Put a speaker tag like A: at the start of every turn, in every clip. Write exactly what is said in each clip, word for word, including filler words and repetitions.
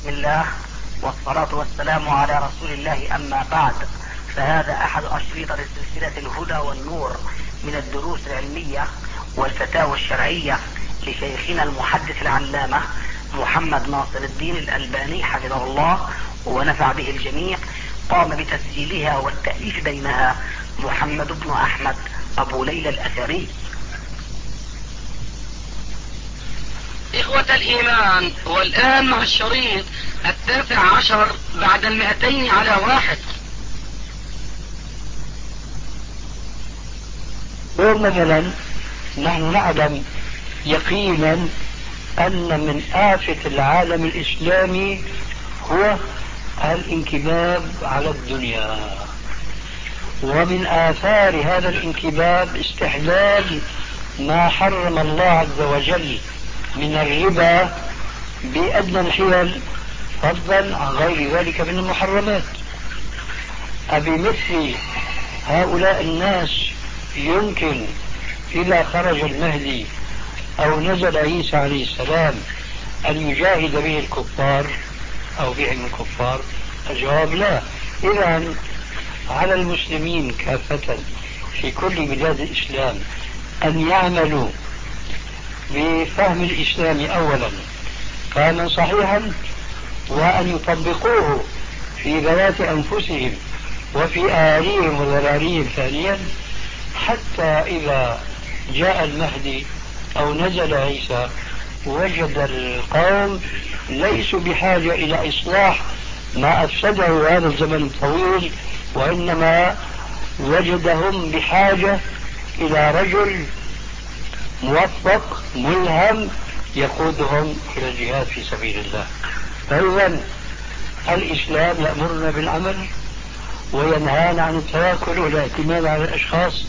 A: بسم الله والصلاة والسلام على رسول الله، أما بعد، فهذا أحد أشرطة سلسلة الهدى والنور من الدروس العلمية والفتاوى الشرعية لشيخنا المحدث العلامة محمد ناصر الدين الألباني حفظه الله ونفع به الجميع. قام بتسجيلها والتأليف بينها محمد بن أحمد أبو ليلى الأثري.
B: إخوة الإيمان، والآن مع الشريط التاسع عشر بعد المئتين على واحد.
C: مثلا نحن نعلم يقينا أن من آفة العالم الإسلامي هو الانكباب على الدنيا، ومن آثار هذا الانكباب استحلال ما حرم الله عز وجل من الربا بأدنى الحيل، فضلا عن غير ذلك من المحرمات. أبمثل هؤلاء الناس يمكن إذا خرج المهدي أو نزل عيسى عليه السلام أن يجاهد به الكفار أو بهم الكفار؟ الجواب لا. إذن على المسلمين كافة في كل بلاد الإسلام أن يعملوا بفهم الإسلام أولا فهما صحيحا، وأن يطبقوه في ذوات أنفسهم وفي أهاليهم وذراريهم ثانيا، حتى إذا جاء المهدي أو نزل عيسى وجد القوم ليسوا بحاجة إلى إصلاح ما أفسده هذا الزمن الطويل، وإنما وجدهم بحاجة إلى رجل موفق ملهم يقودهم إلى الجهاد في سبيل الله. فإذا الإسلام يأمرنا بالعمل وينهانا عن التواكل والاعتماد على الأشخاص،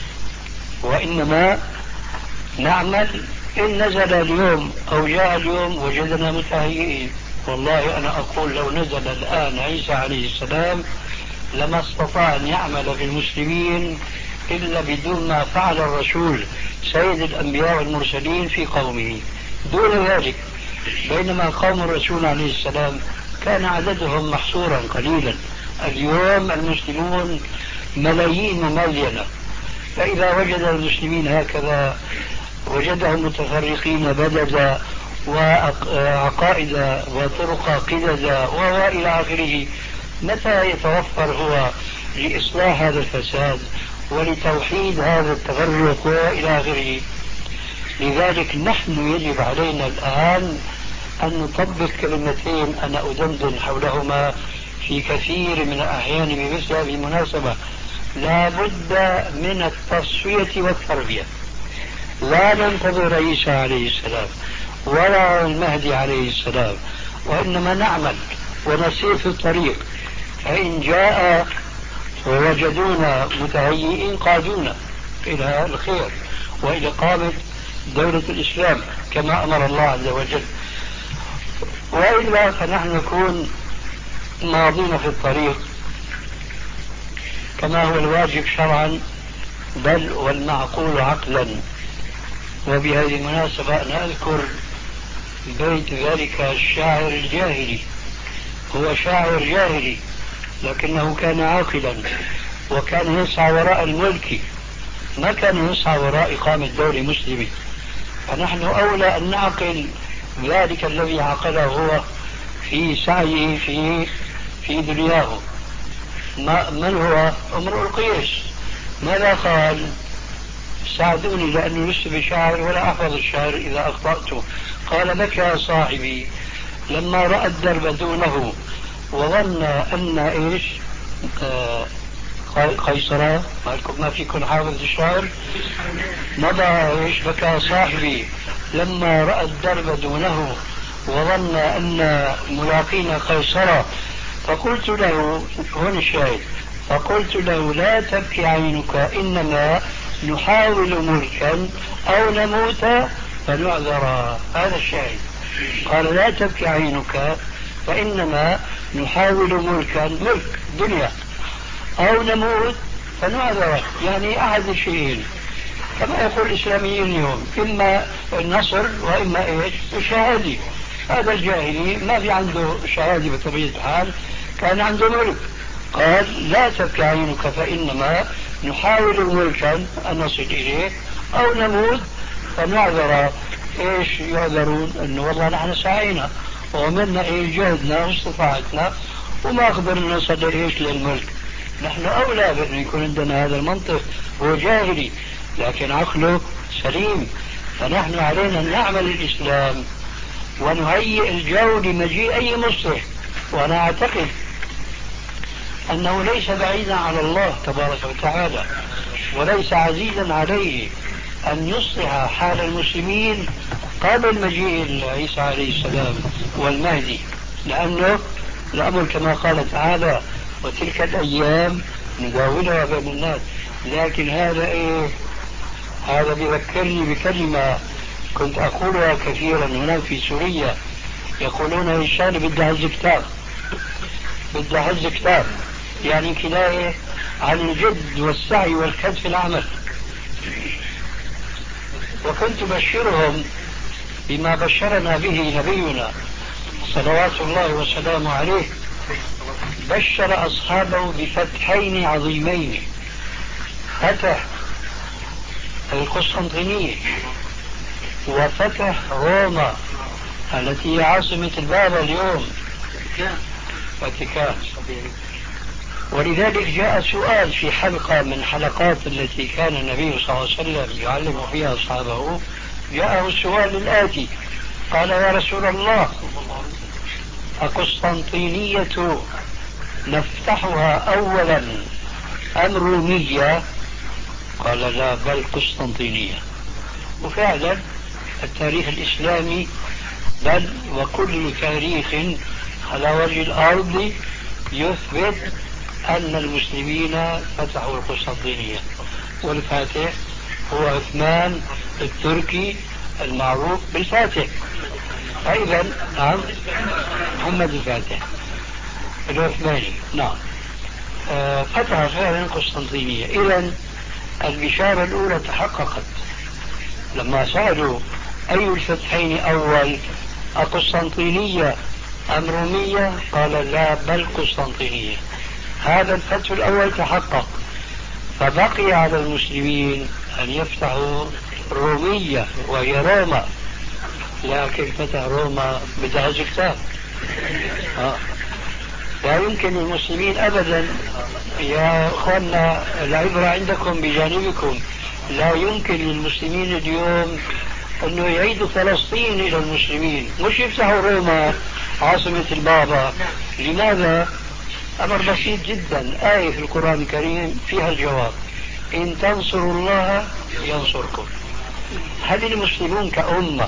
C: وإنما نعمل. إن نزل اليوم أو جاء اليوم وجدنا متهيئين، والله أنا أقول لو نزل الآن عيسى عليه السلام لما استطاع أن يعمل في المسلمين إلا بدون ما فعل الرسول سيد الأنبياء والمرسلين في قومه دون ذلك. بينما قوم الرسول عليه السلام كان عددهم محصورا قليلا، اليوم المسلمون ملايين مملينة. فإذا وجد المسلمين هكذا وجدهم متفرقين بددا وعقائد وطرق قددا وإلى آخره، متى يتوفر هو لإصلاح هذا الفساد ولتوحيد هذا التفرق وإلى آخره؟ لذلك نحن يجب علينا الآن أن نطبق كلمتين أنا أدندن حولهما في كثير من الأحيان بمثل هذه المناسبة. لا بد من التصفية والتربية. لا ننتظر عيسى عليه السلام ولا المهدي عليه السلام، وإنما نعمل ونسير في الطريق. فإن جاء ووجدونا متهيئين قادونا إلى الخير وإلى قامة دولة الإسلام كما أمر الله عز وجل، وإلا فنحن نكون ماضين في الطريق كما هو الواجب شرعا بل والمعقول عقلا. وبهذه المناسبة أنا أذكر بيت ذلك الشاعر الجاهلي. هو شاعر جاهلي لكنه كان عاقلا وكان يسعى وراء الملك، ما كان يسعى وراء إقامة دولة مسلمة. فنحن أولى أن نعقل ذلك الذي عقله هو في سعيه في في دنياه. ما من هو؟ امرؤ القيس. ماذا قال؟ ساعدوني لأنه لست بشاعر ولا أحفظ الشعر إذا أخطأت. قال: لك يا صاحبي لما رأى الدرب دونه وظن أن إيش آه قيصرا، ما فيكم حافظ الشعر؟ مضى إيش بكى صاحبي لما رأى الدرب دونه وظن أن ملاقينا قيصرا، فقلت له، هنا الشاهد، فقلت له: لا تبكي عينك، إنما نحاول ملكا أو نموت فنعذر. هذا الشاهد. قال: لا تبكي عينك فإنما نحاول ملكا، ملك دنيا، أو نموت فنعذر، يعني أحد الشيئين. كما يقول الإسلاميين اليوم، إما النصر وإما إيش الشهادة. هذا الجاهلي ما في عنده شهادة بطبيعة الحال، كان عنده ملك، قال لا تبكي عينك فإنما نحاول ملكا أن نصل إليه أو نموت فنعذر. إيش يعذرون؟ أنه والله نحن سعينا وعملنا إيه جهدنا واستطاعتنا وما قدرنا نصل إيش للملك. نحن أولى بأن يكون عندنا هذا المنطق. هو جاهلي لكن عقله سليم، فنحن علينا أن نعمل الإسلام ونهيئ الجو لمجيء أي مصلح. وأنا أعتقد أنه ليس بعيدا على الله تبارك وتعالى وليس عزيزا عليه أن يصلح حال المسلمين قبل مجيء عيسى عليه السلام والمهدي، لأنه الأمر كما قال تعالى وتلك الأيام نداولها بين الناس. لكن هذا إيه؟ هذا بذكرني بكلمة كنت أقولها كثيرا هناك في سوريا، يقولون هشام بدها هز كتاب، بدها هز كتاب، يعني كناية عن الجد والسعي والكد في العمل. وكنت بشرهم بما بشرنا به نبينا صلوات الله وسلامه عليه، بشر أصحابه بفتحين عظيمين، فتح القسطنطينية وفتح روما التي هي عاصمة البابا اليوم فاتيكان. ولذلك جاء سؤال في حلقة من حلقات التي كان النبي صلى الله عليه وسلم يعلم فيها أصحابه، جاءه السؤال الآتي، قال يا رسول الله أقسطنطينية نفتحها أولا أم رومية؟ قال لا بل قسطنطينية. وفعلا التاريخ الإسلامي بل وكل تاريخ على وجه الأرض يثبت أن المسلمين فتحوا القسطنطينية، والفاتح هو عثمان التركي المعروف بالفاتح. أيضا نعم محمد الفاتح العثماني نعم آه فتح فعلا القسطنطينية. إذن البشارة الأولى تحققت لما سألوا أي الفتحين أول أقسطنطينية أم رومية؟ قال لا بل قسطنطينية. هذا الفتح الأول تحقق، فبقي على المسلمين أن يفتحوا رومية وهي روما، لكن فتح روما بدها كتاب. آه. لا يمكن للمسلمين أبدا يا أخوانا، العبرة عندكم بجانبكم، لا يمكن للمسلمين اليوم أنه يعيدوا فلسطين إلى المسلمين، مش يفتحوا روما عاصمة البابا. لماذا؟ أمر بسيط جدا، آية في القرآن الكريم فيها الجواب، إن تنصروا الله ينصركم. هل المسلمون كأمة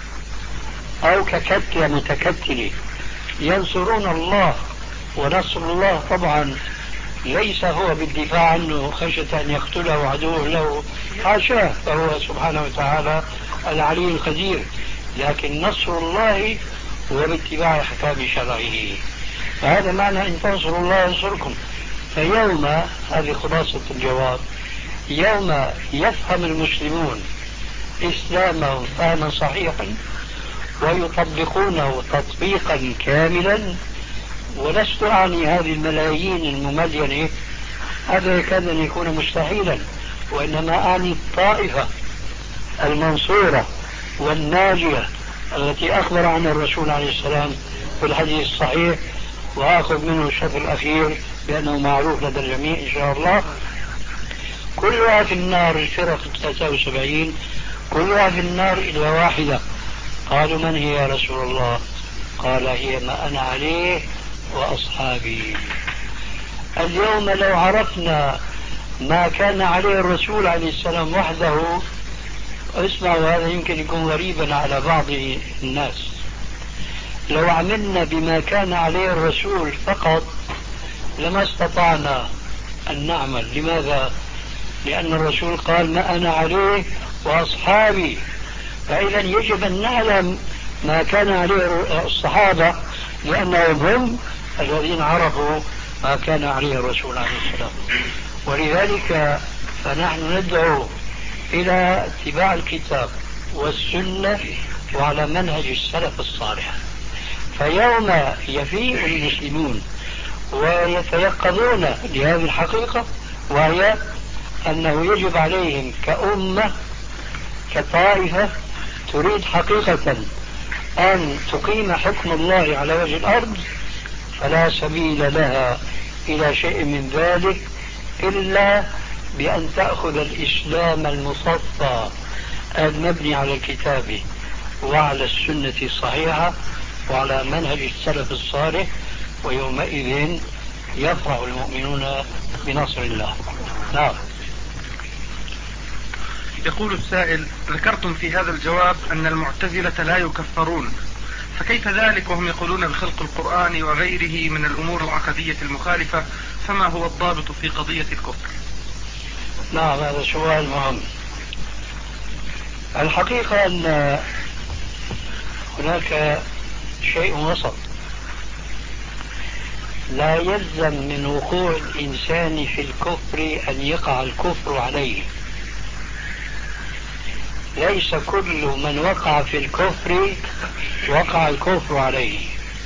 C: أو ككتلة متكتلة ينصرون الله؟ ونصر الله طبعا ليس هو بالدفاع عنه خشية أن يقتله عدوه له، حاشاه، فهو سبحانه وتعالى العلي القدير، لكن نصر الله هو باتباع أحكام شرعه. فهذا معنى إن تنصروا الله ينصركم. فيوم، هذه خلاصة الجواب، يوم يفهم المسلمون إسلامهم فهما صحيحا ويطبقونه تطبيقا كاملا، ولست أعني هذه الملايين المملينة، هذا يكاد أن يكون مستحيلا، وإنما أعني الطائفة المنصورة والناجية التي أخبر عنها الرسول عليه السلام في الحديث الصحيح، وآخذ منه الشطر الأخير بأنه معروف لدى الجميع إن شاء الله. كلها في النار، الفرق ثلاثة وسبعين كلها في النار إلا واحدة. قالوا من هي يا رسول الله؟ قال هي ما أنا عليه وأصحابي. اليوم لو عرفنا ما كان عليه الرسول عليه السلام وحده، اسمعوا هذا يمكن يكون غريبا على بعض الناس، لو عملنا بما كان عليه الرسول فقط لما استطعنا أن نعمل. لماذا؟ لأن الرسول قال ما أنا عليه وأصحابي، فإذا يجب أن نعلم ما كان عليه الصحابة، لأنهم هم الذين عرفوا ما كان عليه الرسول عليه السلام. ولذلك فنحن ندعو إلى اتباع الكتاب والسنة وعلى منهج السلف الصالح. فيوم يفيق المسلمون ويتيقظون لهذه الحقيقة، وهي أنه يجب عليهم كأمة كطائفة تريد حقيقة أن تقيم حكم الله على وجه الأرض، فلا سبيل لها إلى شيء من ذلك إلا بأن تأخذ الإسلام المصفى المبني على الكتاب وعلى السنة الصحيحة وعلى منهج السلف الصالح، ويومئذ يفرح المؤمنون بنصر الله. نعم.
D: يقول السائل: ذكرتم في هذا الجواب أن المعتزلة لا يكفرون، فكيف ذلك وهم يقولون بخلق القرآن وغيره من الأمور العقدية المخالفة؟ فما هو الضابط في قضية الكفر؟
C: نعم، هذا سؤال مهم. الحقيقة أن هناك شيء وسط. لا يلزم من وقوع الإنسان في الكفر أن يقع الكفر عليه. ليس كل من وقع في الكفر وقع الكفر عليه،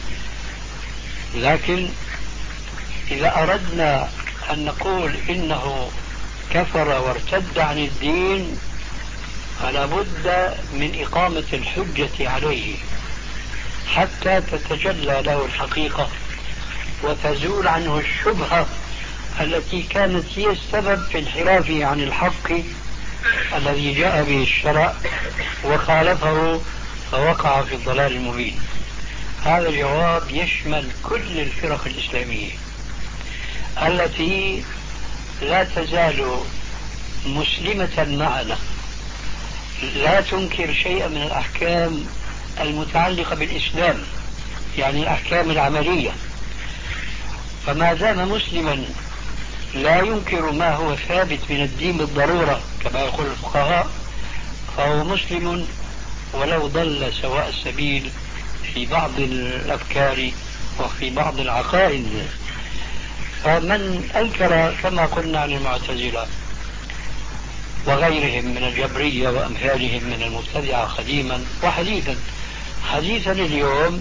C: لكن إذا أردنا أن نقول إنه كفر وارتد عن الدين فلا بد من إقامة الحجة عليه حتى تتجلى له الحقيقة وتزول عنه الشبهة التي كانت هي السبب في انحرافه عن الحق الذي جاء به الشرع وخالفه فوقع في الضلال المبين. هذا الجواب يشمل كل الفرق الإسلامية التي لا تزال مسلمة معنا، لا تنكر شيئا من الأحكام المتعلقة بالإسلام، يعني الأحكام العملية. فما دام مسلما لا ينكر ما هو ثابت من الدين بالضرورة كما يقول الفقهاء، فهو مسلم ولو ضل سواء السبيل في بعض الأفكار وفي بعض العقائد. فمن أنكر كما قلنا عن المعتزلة وغيرهم من الجبرية وأمثالهم من المبتدعة قديما وحديثا، حديثا اليوم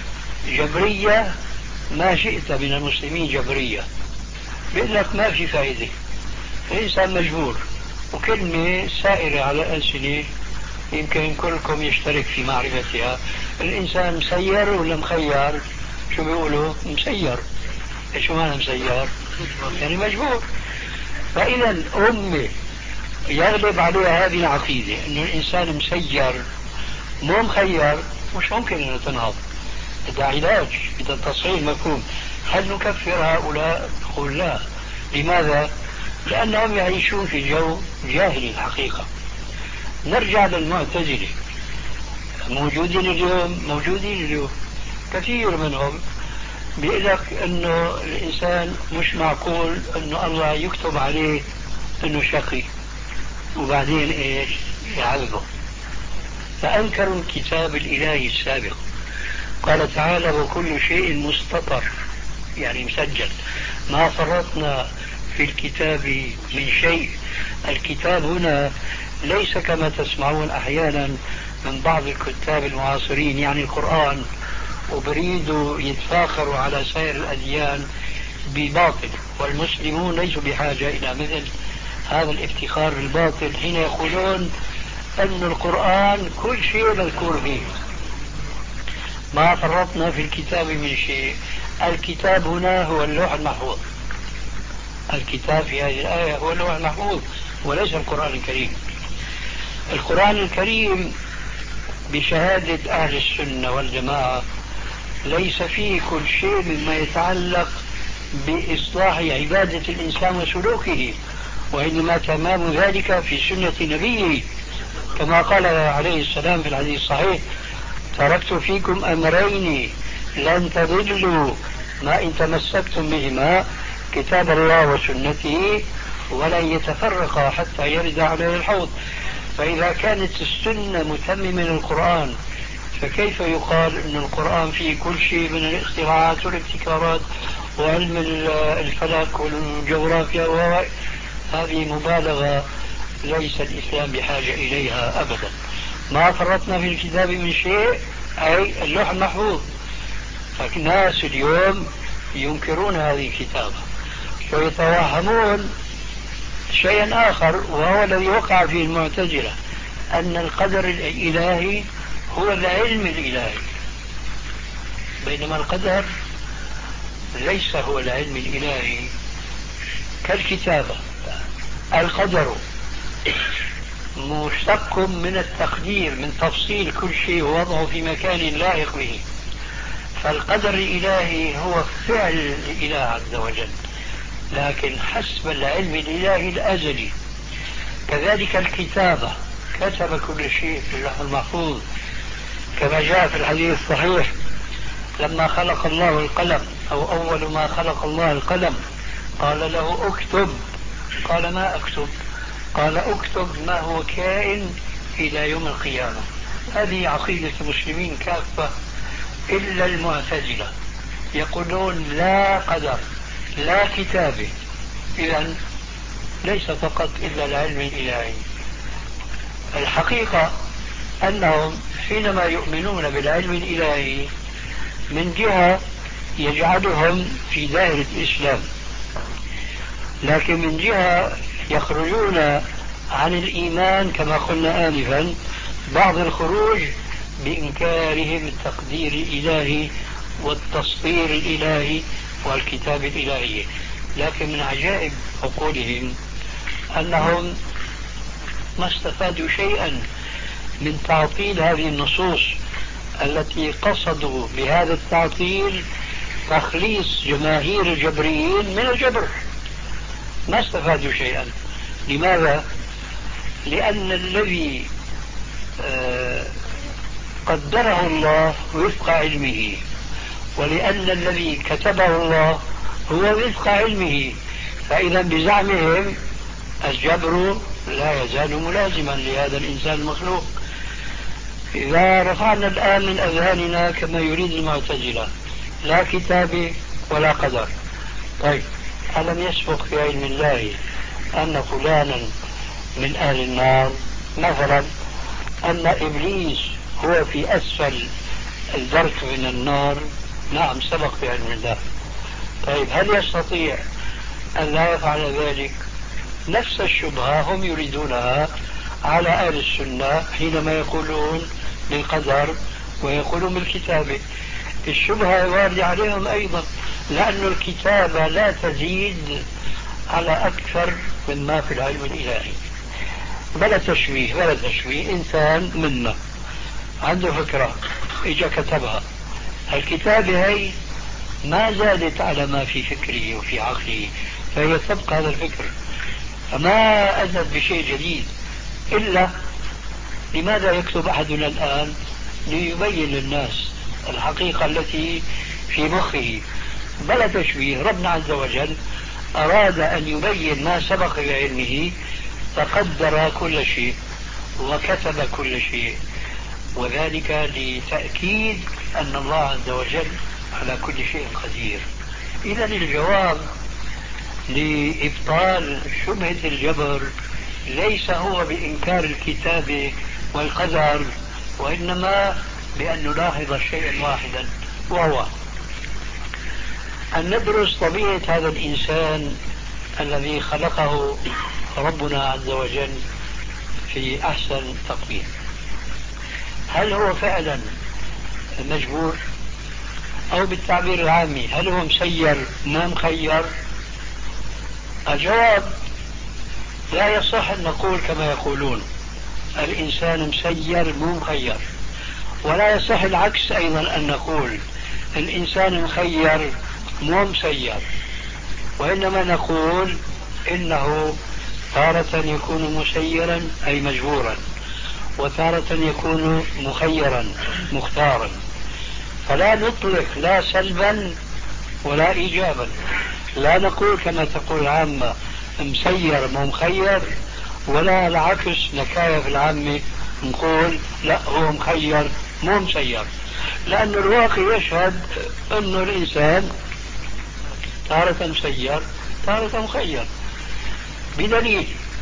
C: جبرية ما شئت من المسلمين جبرية، بيقول لك ما في فائدة، الإنسان مجبور، وكلمة سائرة على الألسنة يمكن كلكم يشترك في معرفتها. الإنسان مسير ولا مخير؟ شو بيقولوا؟ مسير. شو معنى مسير؟ يعني مجبور. فإذا أمة يغلب عليها هذه العقيدة أنه الإنسان مسير مو مخير، مش ممكن أن تنهض. بدها علاج، بدها تصحيح مفهوم. هل نكفر هؤلاء؟ نقول لا. لماذا؟ لأنهم يعيشون في جو جاهلي الحقيقة. نرجع للمعتزلة، موجودين اليوم، موجودين اليوم كثير منهم بيقول لك انه الانسان مش معقول انه الله يكتب عليه انه شقي وبعدين ايش يعذبه. فانكروا الكتاب الالهي السابق. قال تعالى: وكل شيء مستطر، يعني مسجل، ما فرطنا في الكتاب من شيء. الكتاب هنا ليس كما تسمعون احيانا من بعض الكتاب المعاصرين يعني القرآن، وبريدوا يتفاخروا على سائر الأديان بباطل، والمسلمون ليسوا بحاجة إلى مثل هذا الافتخار بالباطل حين يقولون أن القرآن كل شيء مذكور فيه، ما فرطنا في الكتاب من شيء. الكتاب هنا هو اللوح المحفوظ، الكتاب في هذه الآية هو اللوح المحفوظ وليس القرآن الكريم. القرآن الكريم بشهادة أهل السنة والجماعة ليس فيه كل شيء مما يتعلق بإصلاح عبادة الإنسان وسلوكه، وإنما تمام ذلك في سنة نبيه كما قال عليه السلام في الحديث الصحيح: تركت فيكم أمرين لن تضلوا ما إن تمسكتم بهما، كتاب الله وسنته، ولن يتفرقا حتى يرد عليه الحوض. فإذا كانت السنة متممة للقرآن فكيف يقال أن القرآن فيه كل شيء من الاختراعات والابتكارات وعلم الفلك والجغرافيا؟ هذه مبالغة ليس الإسلام بحاجة إليها أبدا. ما فرطنا في الكتاب من شيء، أي اللوح المحفوظ. فالناس اليوم ينكرون هذه الكتابة ويتوهمون شيئا آخر، وهو الذي وقع فيه المعتزلة، أن القدر الإلهي هو العلم الإلهي، بينما القدر ليس هو العلم الإلهي كالكتابة. القدر مشتق من التقدير، من تفصيل كل شيء ووضعه في مكان لائق به. فالقدر الإلهي هو فعل الإله عز وجل، لكن حسب العلم الإلهي الأزلي. كذلك الكتابة، كتب كل شيء في اللوح المحفوظ، كما جاء في الحديث الصحيح لما خلق الله القلم، أو أول ما خلق الله القلم قال له اكتب، قال ما اكتب؟ قال اكتب ما هو كائن إلى يوم القيامة. هذه عقيدة المسلمين كافة إلا المعتزلة، يقولون لا قدر لا كتابة. إذن ليس فقط إلا العلم الإلهي. الحقيقة أنهم حينما يؤمنون بالعلم الإلهي من جهة يجعلهم في دائرة الإسلام، لكن من جهة يخرجون عن الإيمان كما قلنا آنفا، بعض الخروج بإنكارهم التقدير الإلهي والتصوير الإلهي والكتاب الإلهي. لكن من عجائب عقولهم أنهم ما استفادوا شيئا من تعطيل هذه النصوص التي قصدوا بهذا التعطيل تخليص جماهير الجبريين من الجبر. ما استفادوا شيئا. لماذا؟ لأن الذي قدره الله وفق علمه، ولأن الذي كتبه الله هو وفق علمه. فإذا بزعمهم الجبر لا يزال ملازما لهذا الإنسان المخلوق. إذا رفعنا الآن من أذهاننا كما يريد المعتزلة لا كتاب ولا قدر، طيب ألم يسبق في علم الله أن فلانا من أهل النار؟ مثلا أن إبليس هو في أسفل الدرك من النار؟ نعم سبق في علم الله. طيب هل يستطيع أن لا يفعل ذلك؟ نفس الشبهة هم يريدونها على أهل السنة حينما يقولون بالقدر ويقولون بالكتابة. الشبهة واردة عليهم أيضا، لأن الكتابة لا تزيد على أكثر مما في العلم الإلهي. بلا تشويه بلا تشويه، إنسان منا عنده فكرة إجا كتبها، الكتابة هي ما زادت على ما في فكره وفي عقله، فهي تبقى هذا الفكر، فما أزد بشيء جديد. إلا لماذا يكتب أحدنا الآن؟ ليبين للناس الحقيقة التي في مخه. بلا تشويه، ربنا عز وجل أراد أن يبين ما سبق بعلمه، فقدر كل شيء وكتب كل شيء، وذلك لتأكيد أن الله عز وجل على كل شيء قدير. إذا الجواب لإبطال شبهة الجبر ليس هو بإنكار الكتاب والقدر، وإنما بأن نلاحظ شيئا واحدا، وهو أن ندرس طبيعة هذا الإنسان الذي خلقه ربنا عز وجل في أحسن تقويم. هل هو فعلا مجبور؟ أو بالتعبير العامي هل هو مسير ما مخير؟ الجواب لا يصح أن نقول كما يقولون الإنسان مسير مو مخير، ولا يصح العكس أيضا أن نقول الإنسان مخير مو مسير، وإنما نقول إنه تارة يكون مسيرا أي مجبورا، وتارة يكون مخيرا مختارا. فلا نطلق لا سلبا ولا إيجابا، لا نقول كما تقول العامة مسير مو مخير، ولا العكس نكاية في العامة نقول لا هو مخير مو مسير، لأن الواقع يشهد أن الإنسان تارة مسير تارة مخير. بدليل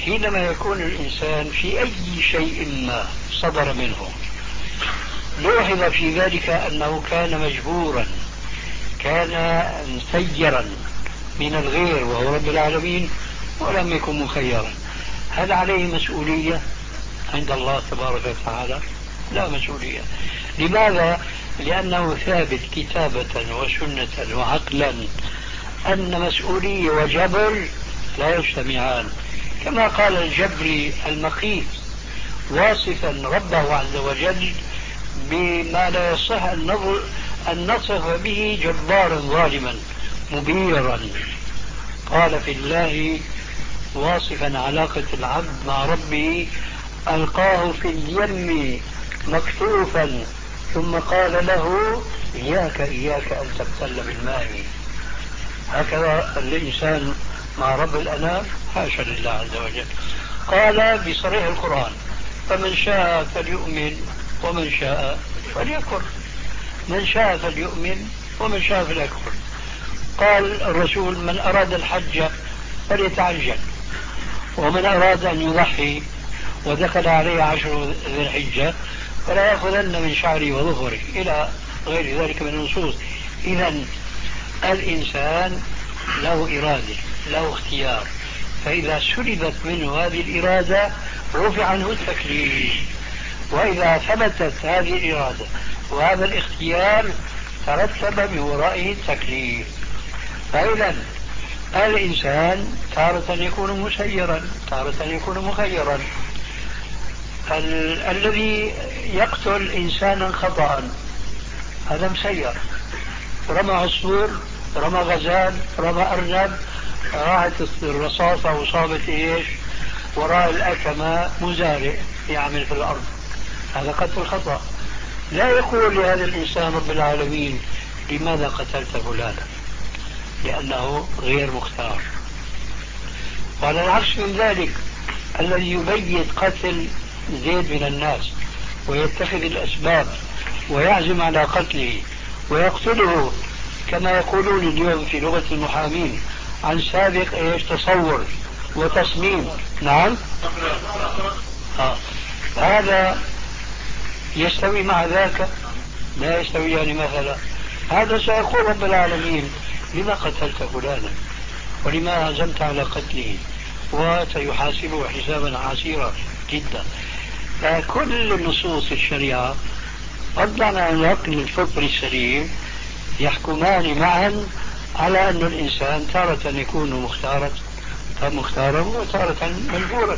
C: حينما يكون الإنسان في أي شيء ما صدر منه لوحظ في ذلك أنه كان مجبورا، كان مسيرا من الغير وهو رب العالمين ولم يكن مخيرا، هل عليه مسؤولية عند الله تبارك وتعالى؟ لا مسؤولية. لماذا؟ لأنه ثابت كتابة وسنة وعقلا أن مسؤولية وجبر لا يجتمعان، كما قال الجبري المخيف واصفا ربه عز وجل بما لا يصح أن نصف به جبارا ظالما مبيرا. قال في الله واصفا علاقة العبد مع ربه: ألقاه في اليم مكتوفا ثم قال له إياك إياك أن تبتل بالماء. هكذا الإنسان مع رب الأنام؟ حاشا لله عز وجل. قال بصريح القرآن: فمن شاء فليؤمن ومن شاء فليكفر، من شاء فليؤمن ومن شاء فليكفر. قال الرسول: من أراد الحج فليتعجل، ومن أراد أن يضحي ودخل عليه عشر ذي الحجة فلا يأخذن من شعره وظفره، إلى غير ذلك من النصوص. إذن الإنسان له إرادة، له اختيار، فإذا سلبت منه هذه الإرادة رفع عنه التكليف، وإذا ثبتت هذه الإرادة وهذا الاختيار ترتب من ورائه التكليف. فإذا الإنسان تارة يكون مسيرا، تارة يكون مخيرا. ال- الذي يقتل إنسانا خطأ هذا مسير، رمى عصفور، رمى غزال، رمى أرنب، راحت الرصاصة وصابت إيش وراء الأكمة، مزارع يعمل في الأرض، هذا قتل خطأ. لا يقول لهذا الإنسان رب العالمين لماذا قتلت فلانا، لأنه غير مختار. وعلى العكس من ذلك الذي يبيت قتل زيد من الناس ويتخذ الأسباب ويعزم على قتله ويقتله كما يقولون اليوم في لغة المحامين عن سابق ايش تصور وتصميم. نعم آه. هذا يستوي مع ذاك؟ لا يستوي. يعني مثلا هذا سيقول رب العالمين لما قتلت فلانا ولما عزمت على قتله، وسيحاسبه حسابا عسيرا جدا. فكل نصوص الشريعة فضلا عن العقل الفطري السليم يحكمان معا على أن الإنسان تارة يكون مختارا مختارا وتارة مجبورا.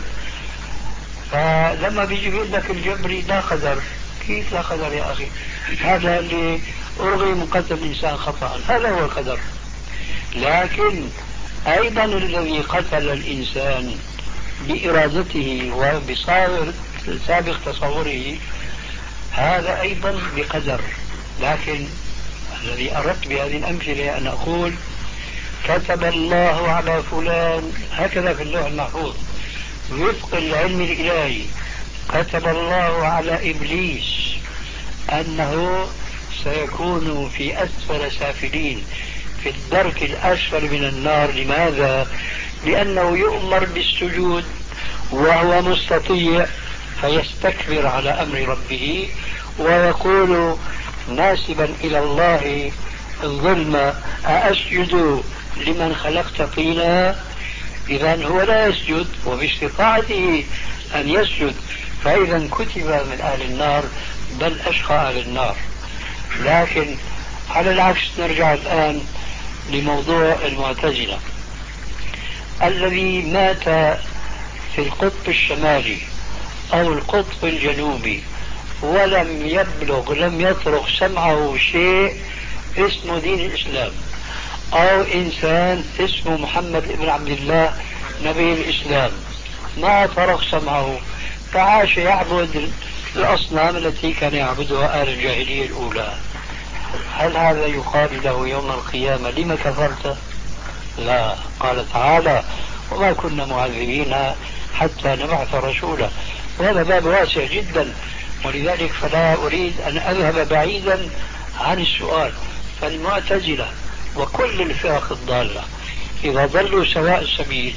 C: فلما بيجي بيقول لك الجبري لا قدر، كيف لا قدر يا أخي؟ هذا اللي أرغي من قتل الإنسان خطأ هذا هو القدر. لكن أيضا الذي قتل الإنسان بإرادته وبسابق تصوره هذا أيضا بقدر. لكن الذي أردت بهذه الأمثلة أن أقول كتب الله على فلان، هكذا في اللوح المحفوظ وفق العلم الإلهي، كتب الله على إبليس أنه سيكون في أسفل سافلين، في الدرك الأسفل من النار. لماذا؟ لأنه يؤمر بالسجود وهو مستطيع فيستكبر على أمر ربه ويقول ناسبا إلى الله الظلم: أأسجد لمن خلقت طينا؟ إذن هو لا يسجد وباستطاعته أن يسجد، فإذا كتب من أهل النار بل أشقى أهل النار. لكن على العكس نرجع الآن لموضوع المعتزلة. الذي مات في القطب الشمالي أو القطب الجنوبي ولم يبلغ لم يطرق سمعه شيء اسمه دين الإسلام، أو إنسان اسمه محمد بن عبد الله نبي الإسلام، ما طرق سمعه، فعاش يعبد الأصنام التي كان يعبدها أهل الجاهلية الأولى. هل هذا يقال له يوم القيامة لما كفرت؟ لا. قال تعالى: وما كنا معذبين حتى نبعث رسولا. وهذا باب واسع جدا، ولذلك فلا أريد أن أذهب بعيدا عن السؤال. فالمعتزلة وكل الفرق الضالة إذا ضلوا سواء السبيل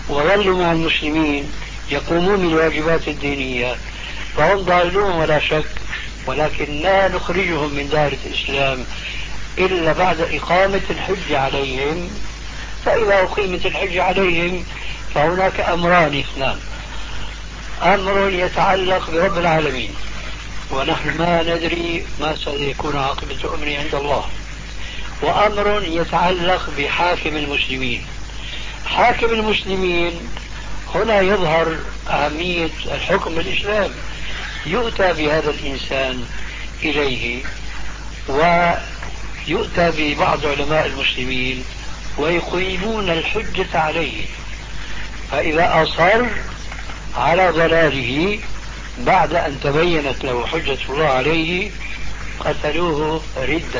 C: وظلوا مع المسلمين يقومون بالواجبات الدينية فهم ضالون ولا شك، ولكن لا نخرجهم من دائرة الإسلام إلا بعد إقامة الحجة عليهم. فإذا أقيمت الحجة عليهم فهناك أمران اثنان: أمر يتعلق برب العالمين ونحن ما ندري ما سيكون عاقبة أمره عند الله، وأمر يتعلق بحاكم المسلمين. حاكم المسلمين هنا يظهر أهمية الحكم الإسلام. يؤتى بهذا الإنسان إليه ويؤتى ببعض علماء المسلمين ويقيمون الحجة عليه، فإذا أصر على ضلاله بعد أن تبينت له حجة الله عليه قتلوه ردة،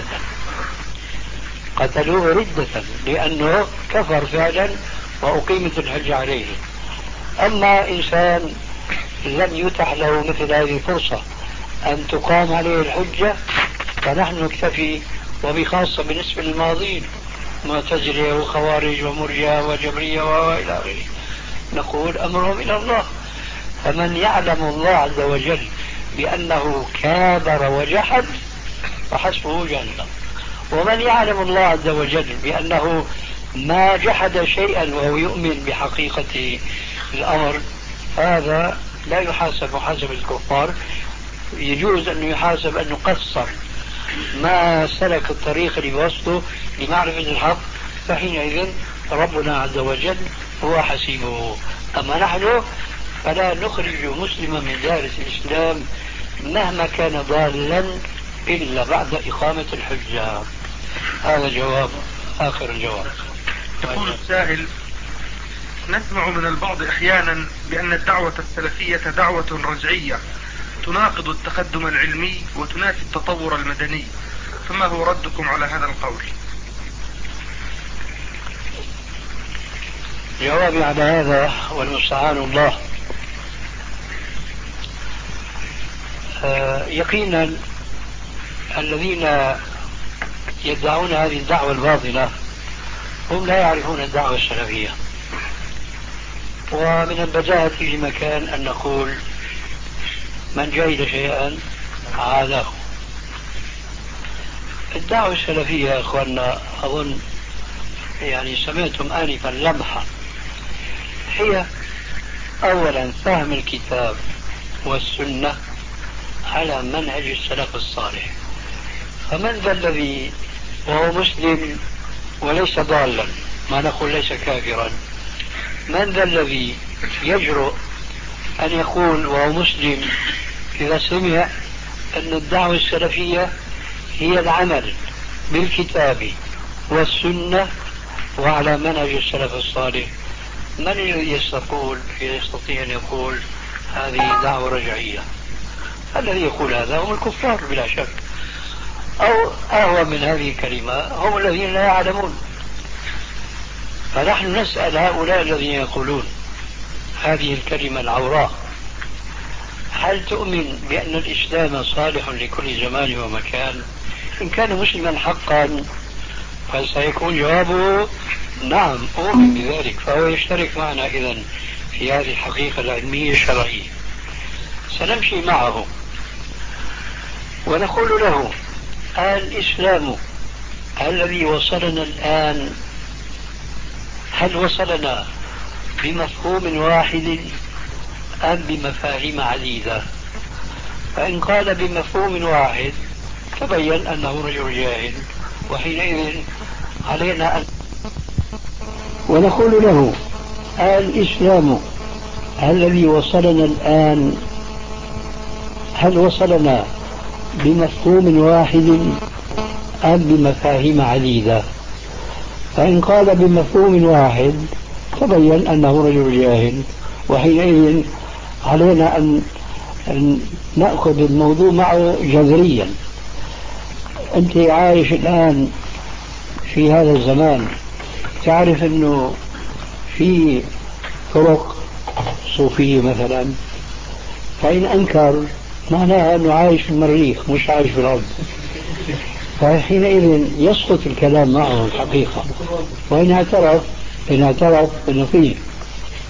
C: قتلوه ردة لأنه كفر فعلا وأقيمت الحجة عليه. أما إنسان لم يتح له مثل هذه الفرصة أن تقام عليه الحجة فنحن نكتفي، وبخاصة بالنسبة للماضين معتزلة وخوارج ومرجئة وجبرية وإلى آخره، نقول أمرهم إلى الله. فمن يعلم الله عز وجل بأنه كابر وجحد فحسبه جهنم، ومن يعلم الله عز وجل بأنه ما جحد شيئا وهو يؤمن بحقيقة الأمر هذا لا يحاسب محاسبة الكفار. يجوز أن يحاسب أنه قصر ما سلك الطريق اللي بوسطه لمعرفة الحق، فحينئذ ربنا عز وجل هو حسيبه. أما نحن فلا نخرج مسلما من دائرة الإسلام مهما كان ضالا إلا بعد إقامة الحجة. هذا جواب آخر الجواب.
D: يقول السائل: نسمع من البعض أحيانا بأن الدعوة السلفية دعوة رجعية تناقض التقدم العلمي وتنافي التطور المدني، فما هو ردكم على هذا القول؟
C: جوابي على هذا والمستعان الله. آه يقينا الذين يدعون هذه الدعوة الباطلة هم لا يعرفون الدعوة السلفية، ومن البجاهة في مكان أن نقول من جهل شيئا عاده. الدعوة السلفية يا أخوانا أظن يعني سمعتم آنفا لمحة، هي أولا فهم الكتاب والسنة على منهج السلف الصالح. فمن ذا الذي وهو مسلم وليس ضالا، ما نقول ليس كافرا، من ذا الذي يجرؤ أن يقول وهو مسلم إذا سمع أن الدعوة السلفية هي العمل بالكتاب والسنة وعلى منهج السلف الصالح؟ من يستقول يستطيع أن يقول هذه دعوة رجعية؟ الذي يقول هذا هم الكفار بلا شك، أو أهوى من هذه الكلمة هم الذين لا يعلمون. فنحن نسأل هؤلاء الذين يقولون هذه الكلمة العوراء: هل تؤمن بأن الإسلام صالح لكل زمان ومكان؟ إن كان مسلما حقا فسيكون جوابه نعم أؤمن بذلك، فهو يشترك معنا إذن في هذه الحقيقة العلمية الشرعية. سنمشي معه ونقول له: الإسلام الذي وصلنا الآن هل وصلنا بمفهوم واحد أم بمفاهيم عديدة؟ فإن قال بمفهوم واحد تبين أنه رجل جاهل، وحينئذ علينا أن ونقول له: الإسلام الذي وصلنا الآن هل وصلنا بمفهوم واحد أم بمفاهيم عديدة؟ فإن قال بمفهوم واحد تبين أنه رجل جاهل، وحينئذ علينا أن نأخذ الموضوع معه جذريا. أنت عايش الآن في هذا الزمان، تعرف أنه في فرق صوفية مثلا، فإن أنكر معناها أنه عايش في المريخ مش عايش في الأرض، فحينئذ يسقط الكلام معه الحقيقة. وإن اعترف إن اعترف أنه فيه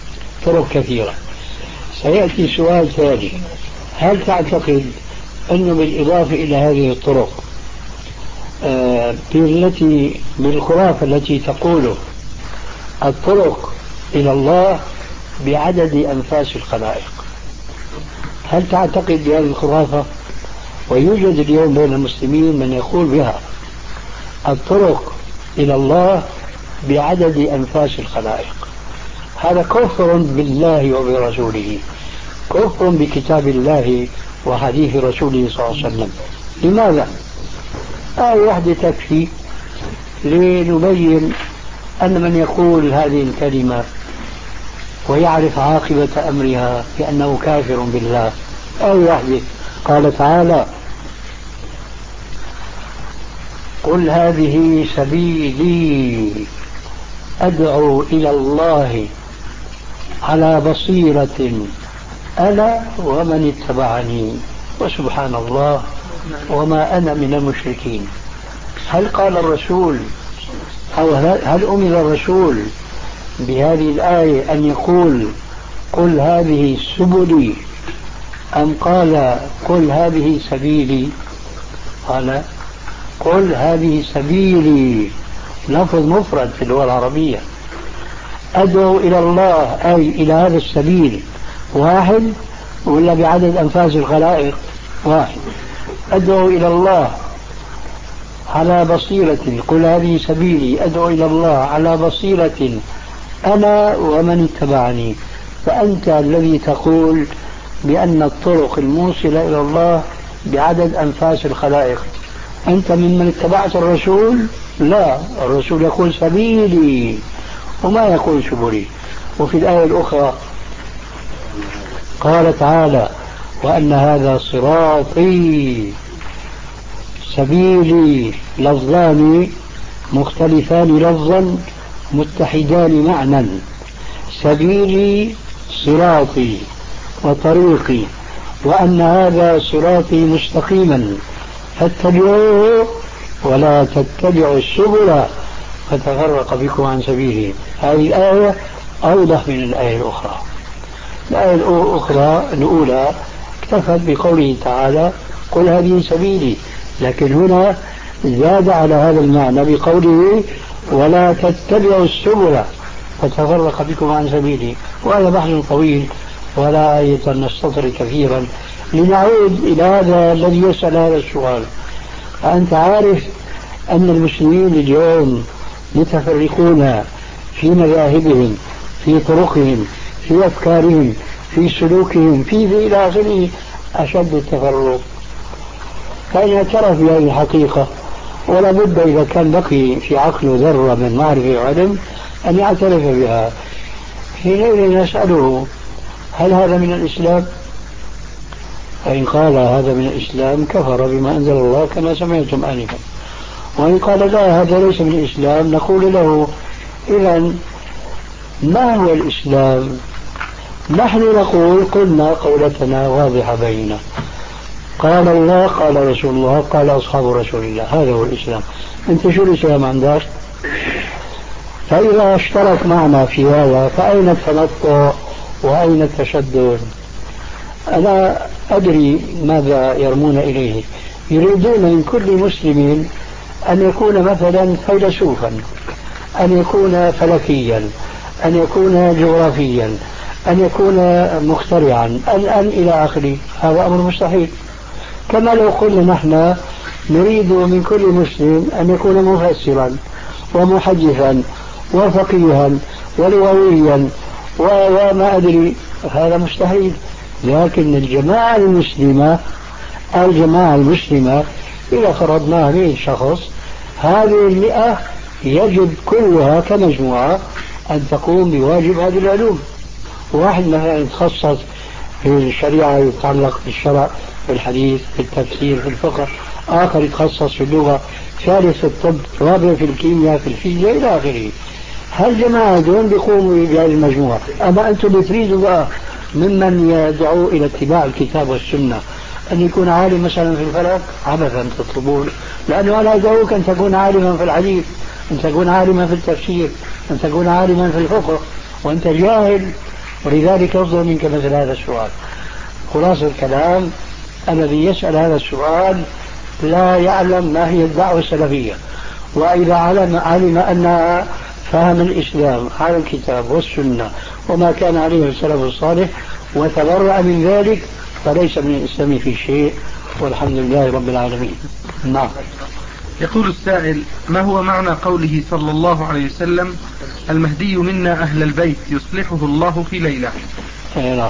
C: طرق كثيرة. سيأتي سؤال ثاني: هل تعتقد أنه بالإضافة إلى هذه الطرق آه بالتي بالخرافة التي تقوله الطرق إلى الله بعدد أنفاس الخلائق، هل تعتقد بهذه الخرافة؟ ويوجد اليوم بين المسلمين من يقول بها الطرق إلى الله بعدد أنفاس الخلائق. هذا كفر بالله وبرسوله، كفر بكتاب الله وحديث رسوله صلى الله عليه وسلم. لماذا؟ آية واحدة تكفي لنبين أن من يقول هذه الكلمة ويعرف عاقبة أمرها بأنه كافر بالله. آية واحدة قال تعالى: قل هذه سبيلي أدعو إلى الله على بصيرة أنا ومن اتبعني وسبحان الله وما أنا من المشركين. هل قال الرسول أو هل أمر الرسول بهذه الآية أن يقول قل هذه سبلي، أم قال قل هذه سبيلي؟ قال قل هذه سبيلي، لفظ مفرد في اللغة العربية. أدعو إلى الله أي إلى هذا السبيل واحد ولا بعدد أنفاس الخلائق؟ واحد. أدعو إلى الله على بصيرة، قل هذه سبيلي أدعو إلى الله على بصيرة أنا ومن اتبعني. فأنت الذي تقول بأن الطرق الموصلة إلى الله بعدد أنفاس الخلائق، أنت ممن اتبعت الرسول؟ لا، الرسول يقول سبيلي وما يقول سبلي. وفي الآية الأخرى قال تعالى: وأن هذا صراطي. سبيلي لفظان مختلفان لفظا متحدان معنى. سبيلي صراطي وطريقي، وأن هذا صراطي مستقيما فاتبعوه ولا تتبعوا السبل فتفرق بكم عن سبيله. هذه الآية أوضح من الآية الأخرى. الآية الأخرى الأولى اكتفت بقوله تعالى قل هذه سبيلي، لكن هنا زاد على هذا المعنى بقوله ولا تتبعوا السبل فتفرق بكم عن سبيله. وهذا بحث طويل ولا آية نستطرد كثيرا. لنعود إلى هذا الذي يسأل هذا السؤال: أنت عارف أن المسلمين اليوم متفرقون في مذاهبهم، في طرقهم، في أفكارهم، في سلوكهم، في في إلى آخره أشد التفرق. فإن اعترف بهذه الحقيقة ولا بد إذا كان بقي في عقله ذرة من معرفة وعلم أن يعترف بها. حينئذ نسأله: هل هذا من الإسلام؟ فإن قال هذا من الإسلام كفر بما أنزل الله كما سمعتم آنفا. وإن قال لا هذا ليس من الإسلام نقول له: إذن ما هو الإسلام؟ نحن نقول قلنا قولتنا واضحة بيننا، قال الله قال رسول الله قال أصحاب رسول الله، هذا هو الإسلام. أنت شو الإسلام عندك؟ فإذا اشترك معنا في هذا فأين التنطع وأين التشدد؟ أنا أدري ماذا يرمون إليه. يريدون من كل مسلم أن يكون مثلا فيلسوفا، أن يكون فلكيا، أن يكون جغرافيا، أن يكون مخترعا، أن أن إلى آخره. هذا أمر مستحيل. كما لو قلنا نحن نريد من كل مسلم أن يكون مفسرا ومحدثا وفقيها ولغويا وما أدري، هذا مستحيل. لكن الجماعة المسلمة الجماعة المسلمة إذا فرضناها مئة شخص، هذه المئة يجب كلها كمجموعة أن تقوم بواجب هذه العلوم. واحد مثلا يتخصص في الشريعة يتعلق بالشرع، في الحديث، في التفسير، في الفقه، آخر يتخصص في اللغة، ثالث في الطب، رابع في الكيمياء، في الفيزياء إلى آخره. هالجماعة دون بيقوموا بهذه المجموعة. أما أنتم بتريدوا بقى ممن يدعو إلى اتباع الكتاب والسنة أن يكون عالم مثلا في الفلك، عبثا تطلبون، لأنه أنا أدعوك أن تكون عالما في الحديث، أن تكون عالما في التفسير، أن تكون عالما في الفقه، وأنت جاهل ولذلك يصدر منك مثل هذا السؤال. خلاصة الكلام، الذي يسأل هذا السؤال لا يعلم ما هي الدعوة السلفية، وإذا علم, علم أنها فهم الإسلام على الكتاب والسنة وما كان عليه السلف الصالح وتبرأ من ذلك فليس من الإسلام في شيء، والحمد لله رب العالمين. نعم.
D: يقول السائل: ما هو معنى قوله صلى الله عليه وسلم: المهدي منا أهل البيت يصلحه الله في ليلة؟
C: نعم.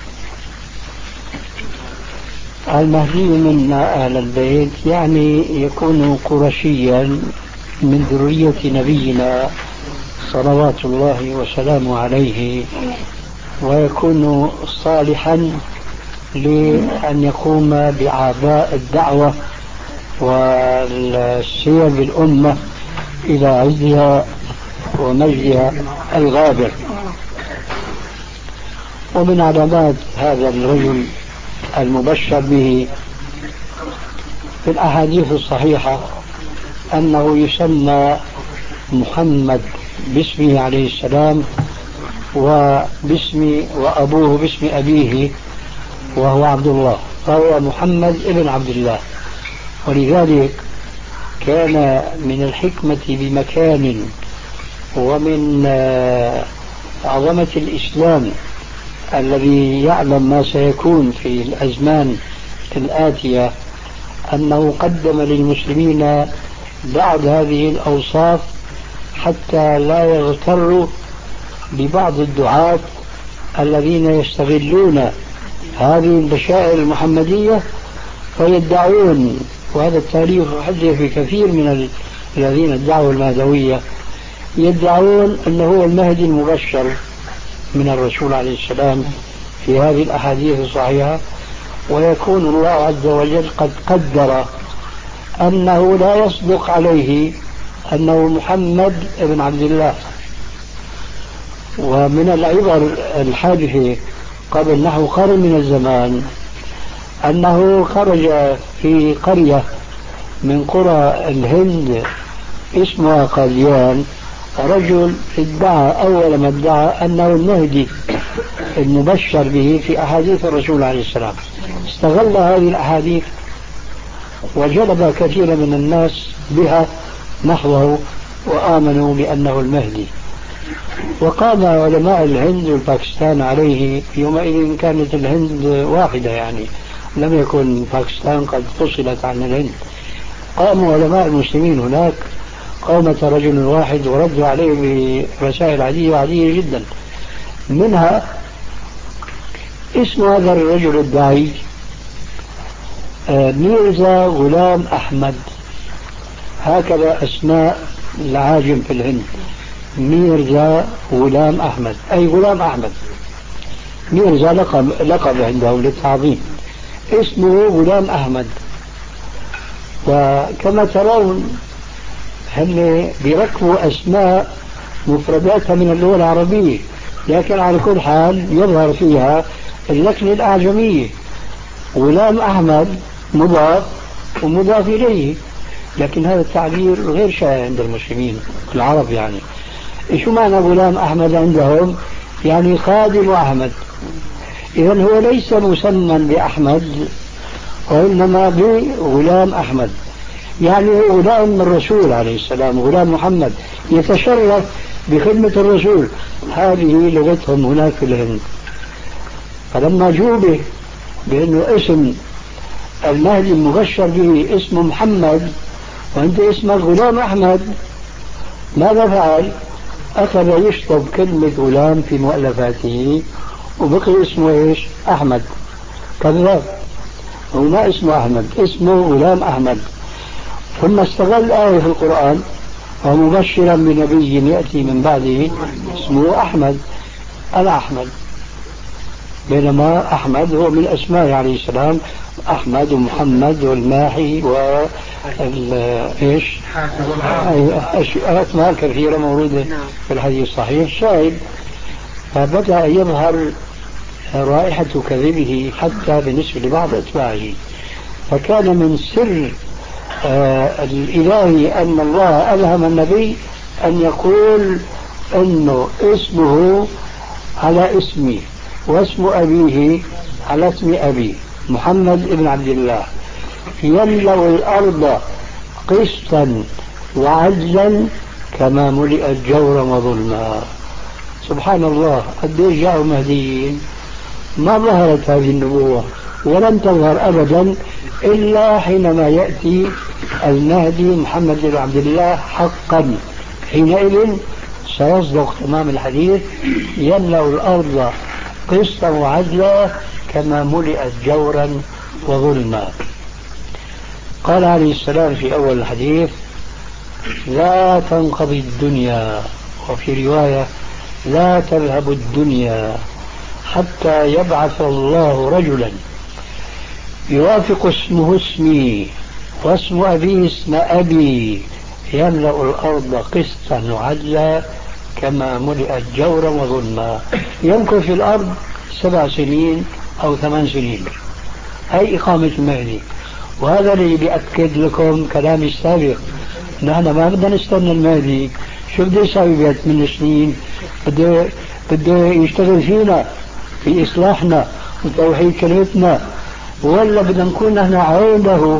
C: المهدي منا أهل البيت يعني يكون قرشيا من ذرية نبينا صلوات الله وسلامه عليه، ويكون صالحا لأن يقوم بأعباء الدعوة والسير بالأمة إلى عزها ومجدها الغابر. ومن علامات هذا الرجل المبشر به في الأحاديث الصحيحة أنه يسمى محمد باسمه عليه السلام، وباسم وأبوه باسم أبيه وهو عبد الله، فهو محمد ابن عبد الله. ولذلك كان من الحكمة بمكان ومن عظمة الإسلام الذي يعلم ما سيكون في الأزمان الآتية أنه قدم للمسلمين بعض هذه الأوصاف حتى لا يغتروا ببعض الدعاة الذين يستغلون هذه البشائر المحمدية فيدعون، وهذا التاريخ يحدث في كثير من الذين ادعوا المهدوية، يدعون أنه هو المهدي المبشر من الرسول عليه السلام في هذه الأحاديث الصحيحة، ويكون الله عز وجل قد قدر أنه لا يصدق عليه أنه محمد ابن عبد الله. ومن العبر الحادثة قبل نحو قرن من الزمان أنه خرج في قرية من قرى الهند اسمها قاديان رجل ادعى أول ما ادعى أنه المهدي المبشر به في أحاديث الرسول عليه السلام. استغل هذه الأحاديث وجلب كثيرا من الناس بها نحوه وآمنوا بأنه المهدي. وقام علماء الهند والباكستان عليه، يومئذ كانت الهند واحدة يعني لم يكن باكستان قد فصلت عن الهند. قاموا علماء المسلمين هناك قومة رجل واحد وردوا عليه برسائل عادية عادية جدا. منها اسم هذا الرجل الداعي ميرزا غلام أحمد، هكذا أسماء العاجم في الهند، ميرزا غلام أحمد أي غلام أحمد. ميرزا لقب, لقب عندهم للتعظيم، اسمه غلام أحمد. وكما ترون هم بيركبوا أسماء مفرداتها من اللغة العربية، لكن على كل حال يظهر فيها اللكنة الأعجمية. غلام أحمد مضاف ومضاف إليه، لكن هذا التعبير غير شائع عند المسلمين العرب. يعني شو معنى غلام أحمد عندهم؟ يعني خادم أحمد. إذن هو ليس مسمى بأحمد وإنما بغلام أحمد، يعني هو غلام من الرسول عليه السلام، غلام محمد يتشرف بخدمة الرسول. هذه لغتهم هناك في الهند. فلما جوبه بأنه اسم المهدي المبشر به اسمه محمد وأنت اسمك غلام أحمد، ماذا فعل؟ أخذ يشطب كلمة غلام في مؤلفاته وبقي اسمه إيش؟ أحمد. كذاب، هو ما اسمه أحمد، اسمه غلام أحمد. ثم استغل آية في القرآن ومبشرا بنبي يأتي من بعده اسمه أحمد، أنا أحمد، بينما أحمد هو من أسماء عليه السلام، أحمد ومحمد والماحي و إيش أسماء كثيرة موجودة في الحديث الصحيح. شاهد، فبدأ يظهر رائحة كذبه حتى بالنسبة لبعض أتباعه. فكان من سر آه الإلهي أن الله ألهم النبي أن يقول أنه اسمه على اسمي واسم أبيه على اسم أبي محمد بن عبد الله يملأ الأرض قسطا وعدلا كما ملئت جورا وظلما. سبحان الله، قد جاءوا مهديين ما ظهرت هذه النبوة ولن تظهر أبدا إلا حينما يأتي المهدي محمد بن عبد الله حقا. حينئذ سيصدق تمام الحديث يملأ الأرض قسطا وعدلا كما ملئت جورا وظلما. قال عليه السلام في أول الحديث لا تنقضي الدنيا، وفي رواية لا تذهب الدنيا حتى يبعث الله رجلا يوافق اسمه اسمي واسم أبيه اسم أبي يملأ الأرض قسطا وعدلا كما ملئت جورا وظلما. يمكث في الأرض سبع سنين أو ثمان سنين، هي إقامة المهدي. وهذا اللي بيأكد لكم كلامي السابق، نحن ما بدنا نستنى المهدي. شو بده يساوي بيت من سنين؟ بده بده يشتغل فينا في إصلاحنا وتوحيد كلمتنا، ولا بدنا نكون نحن عونه؟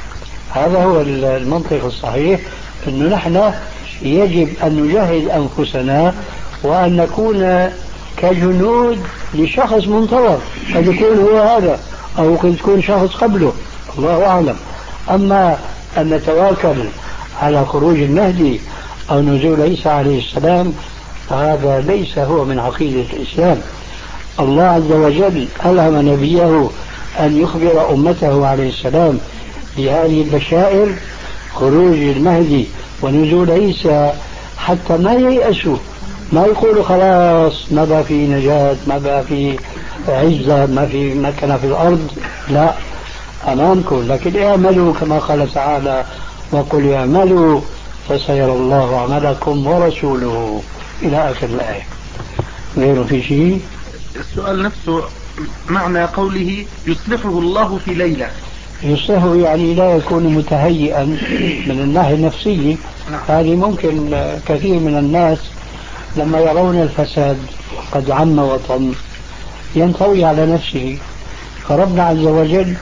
C: هذا هو المنطق الصحيح، أنه نحن يجب أن نجهز أنفسنا وأن نكون كجنود لشخص منتظر، قد يكون هو هذا أو قد يكون شخص قبله، الله أعلم. أما أن نتواكل على خروج المهدي أو نزول عيسى عليه السلام فهذا ليس هو من عقيدة الإسلام. الله عز وجل ألهم نبيه أن يخبر أمته عليه السلام بهذه البشائر، خروج المهدي ونزول عيسى، حتى ما ييأسوا، ما يقولوا خلاص ما بقى في نجاة، ما بقى في عزة، ما في مكنة في الأرض. لا، أمامكم، لكن اعملوا كما قال تعالى وقل اعملوا فسيرى الله عملكم ورسوله إلى آخر الآية. غير في شيء؟
D: السؤال نفسه معنى قوله يصلحه الله في ليلة.
C: يصلحه يعني لا يكون متهيئا من الناحية النفسية. هذه ممكن كثير من الناس لما يرون الفساد قد عم وطن ينطوي على نفسه، فربنا عز وجل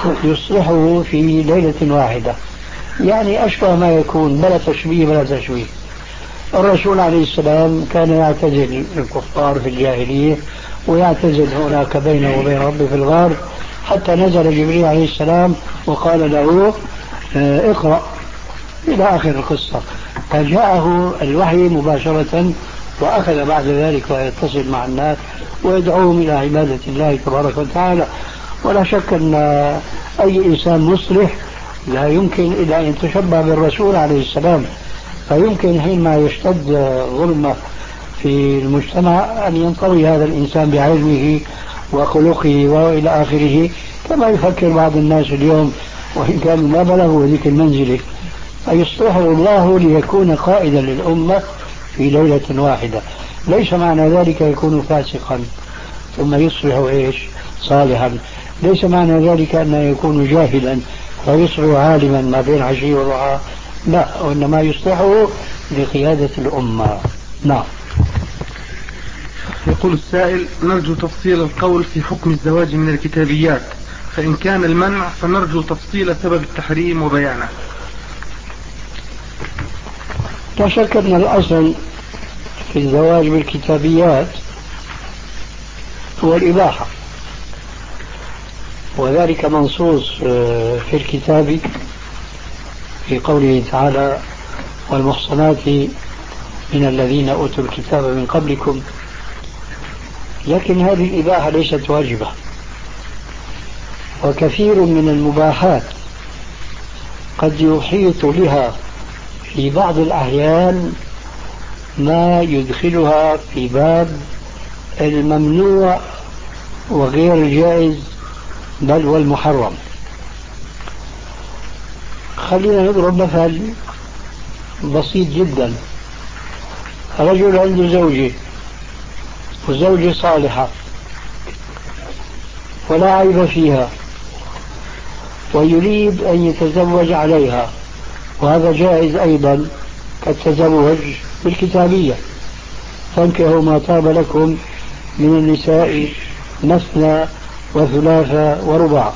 C: يصلحه في ليلة واحدة، يعني أشبه ما يكون، بلا تشبيه بلا تشبيه. الرسول عليه السلام كان يعتزل الكفار في الجاهلية ويعتزل هناك بينه وبين ربه في الغار، حتى نزل جبريل عليه السلام وقال له اقرأ إلى آخر القصة، فجاءه الوحي مباشرة وأخذ بعد ذلك ويتصل مع الناس ويدعوهم إلى عبادة الله تبارك وتعالى. ولا شك أن أي إنسان مصلح لا يمكن إلا أن يتشبه بالرسول عليه السلام، فيمكن حينما يشتد ظلمة في المجتمع أن ينطوي هذا الإنسان بعلمه وخلقه وإلى آخره، كما يفكر بعض الناس اليوم وإن كانوا ما بلغوا ذيك المنزلة. فيصلحه الله ليكون قائدا للأمة في ليلة واحدة. ليس معنى ذلك يكون فاسقا ثم يصبح إيش صالحا، ليس معنى ذلك أنه يكون جاهلا فيصبح عالما ما بين عشي وضحى، لا، وإنما يصلحه لقيادة الأمة. نعم.
D: يقول السائل نرجو تفصيل القول في حكم الزواج من الكتابيات، فإن كان المنع فنرجو تفصيل سبب التحريم وبيانه.
C: لا شك أن الأصل في الزواج بالكتابيات هو الإباحة، وذلك منصوص في الكتاب في قوله تعالى والمحصنات من الذين أوتوا الكتاب من قبلكم. لكن هذه الإباحة ليست واجبة، وكثير من المباحات قد يحيط بها في بعض الأحيان ما يدخلها في باب الممنوع وغير الجائز بل والمحرم. خلينا نضرب مثل بسيط جدا. رجل عنده زوجة وزوجة صالحة ولا عيب فيها ويريد أن يتزوج عليها، وهذا جائز أيضا كالتزوج بالكتابية، فانكحوا ما طاب لكم من النساء مثنى وثلاثة ورباع،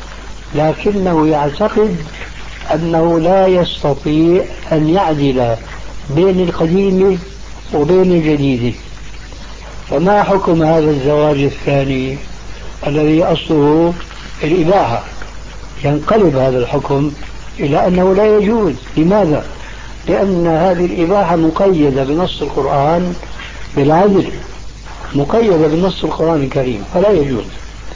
C: لكنه يعتقد أنه لا يستطيع أن يعدل بين القديم وبين الجديد. فما حكم هذا الزواج الثاني الذي أصله الإباحة؟ ينقلب هذا الحكم إلى أنه لا يجوز. لماذا؟ لأن هذه الإباحة مقيدة بنص القرآن بالعدل، مقيدة بنص القرآن الكريم، فلا يجوز.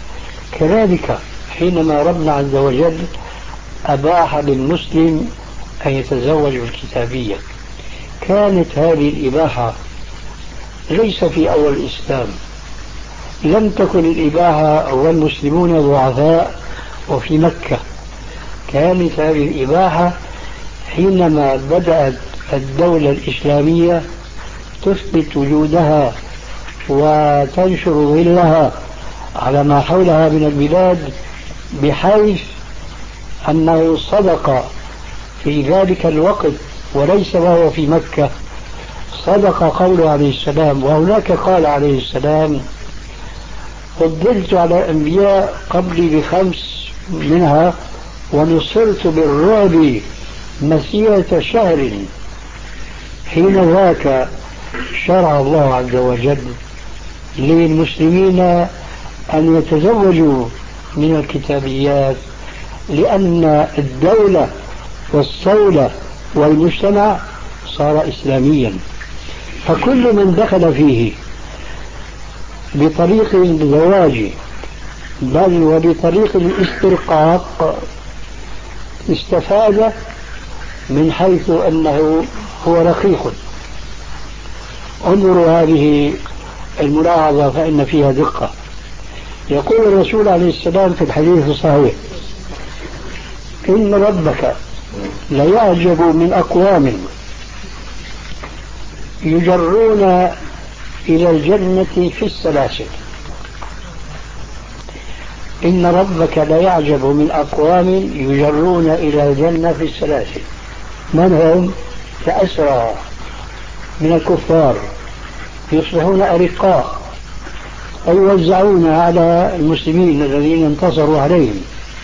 C: كذلك حينما ربنا عز وجل أباح للمسلم أن يتزوج بالكتابية، كانت هذه الإباحة ليس في أول الإسلام، لم تكن الإباحة والمسلمون ضعفاء وفي مكة، كانت هذه الإباحة حينما بدأت الدولة الإسلامية تثبت وجودها وتنشر ظلها على ما حولها من البلاد، بحيث أنه صدق في ذلك الوقت وليس وهو في مكة، صدق قوله عليه السلام. وهناك قال عليه السلام: فضلت على الأنبياء قبلي بخمس منها ونصرت بالرعب مسيرة شهر. حين ذاك شرع الله عز وجل للمسلمين أن يتزوجوا من الكتابيات، لأن الدولة والصولة والمجتمع صار إسلاميا، فكل من دخل فيه بطريق الزواج بل وبطريق الاسترقاق استفاد من حيث أنه هو رقيق. انظروا هذه الملاحظة فإن فيها دقة. يقول الرسول عليه السلام في الحديث الصحيح: إن ربك ليعجب من أقوام يجرون إلى الجنة في السلاسل. إن ربك ليعجب من أقوام يجرون إلى الجنة في السلاسل. من هم؟ كأسرى من الكفار يصبحون أرقاء ويوزعون على المسلمين الذين انتصروا عليهم،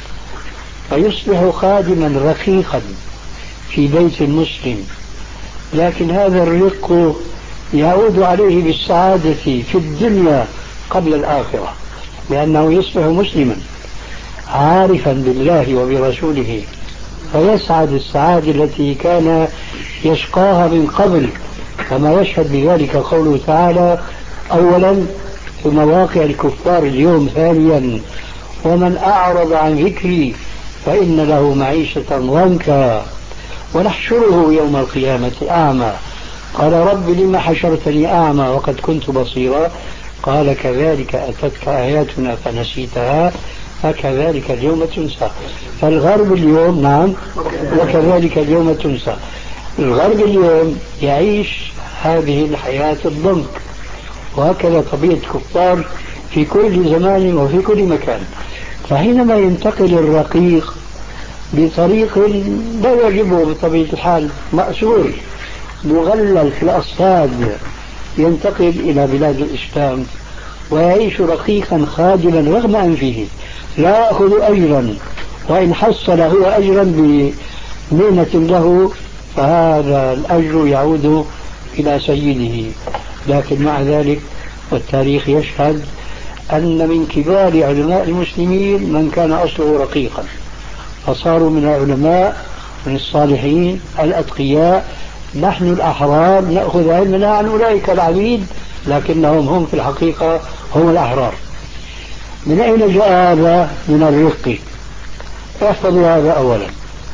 C: فيصبح خادما رقيقا في بيت المسلم، لكن هذا الرق يعود عليه بالسعادة في الدنيا قبل الآخرة، لأنه يصبح مسلما عارفا بالله وبرسوله، فيسعد السعادة التي كان يشقاها من قبل، كما يشهد بذلك قوله تعالى أولا في مواقع الكفار اليوم، ثانيا ومن أعرض عن ذكري فإن له معيشة ضنكا ونحشره يوم القيامة أعمى قال رب لما حشرتني أعمى وقد كنت بصيرا قال كذلك أتتك آياتنا فنسيتها فكذلك اليوم تنسى. فالغرب اليوم نعم وكذلك اليوم تنسى، الغرب اليوم يعيش هذه الحياة الضنك، وهكذا طبيعة الكفار في كل زمان وفي كل مكان. فحينما ينتقل الرقيق بطريق لا يعجبه بطبيعة الحال، مأسور مغلل في الأصفاد، ينتقل إلى بلاد الإسلام ويعيش رقيقا خادما رغم أنفه، لا يأخذ أجرا، وإن حصل هو أجرا بمهنة له فهذا الأجر يعود إلى سيده. لكن مع ذلك والتاريخ يشهد أن من كبار علماء المسلمين من كان أصله رقيقا، فصاروا من العلماء من الصالحين الأتقياء. نحن الأحرار نأخذ علمنا عن أولئك العبيد، لكنهم هم في الحقيقة هم الأحرار. من أين جاء هذا؟ من الرق. احفظوا هذا أولا.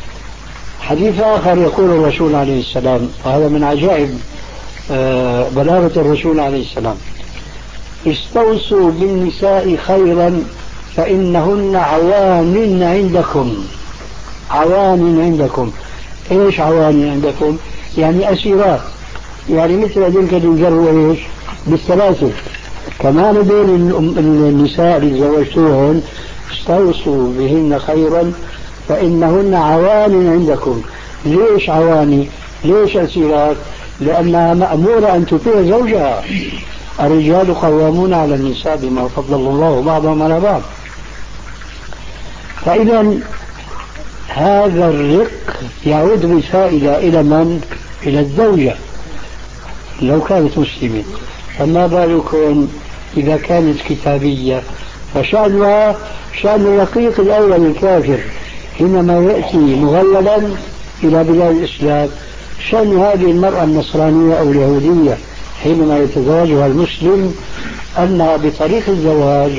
C: حديث آخر يقول الرسول عليه السلام، وهذا من عجائب بلاغة الرسول عليه السلام: استوصوا بالنساء خيرا فإنهن عوان عندكم. عوان عندكم. ايش عوان عندكم؟ يعني أسيرات، يعني مثل ذلك ينجروا ايش بالسلاسل. كمان دول النساء اللي زوجتوهن استوصوا بهن خيرا فإنهن عوان عندكم. ليش عواني؟ ليش أسيرات؟ لأنها مأمورة أن تطيع زوجها، الرجال قوامون على النساء بما فضل الله بعضهم على بعض. فإذا هذا الرق يعود بالفائدة إلى من؟ إلى الزوجة لو كانت مسلمة. فما بالكم إذا كانت كتابية؟ فشأنها شأن الرقيق الأول الكافر حينما يأتي مغللا إلى بلاد الإسلام، شأن هذه المرأة النصرانية أو اليهودية حينما يتزوجها المسلم أنها بطريق الزواج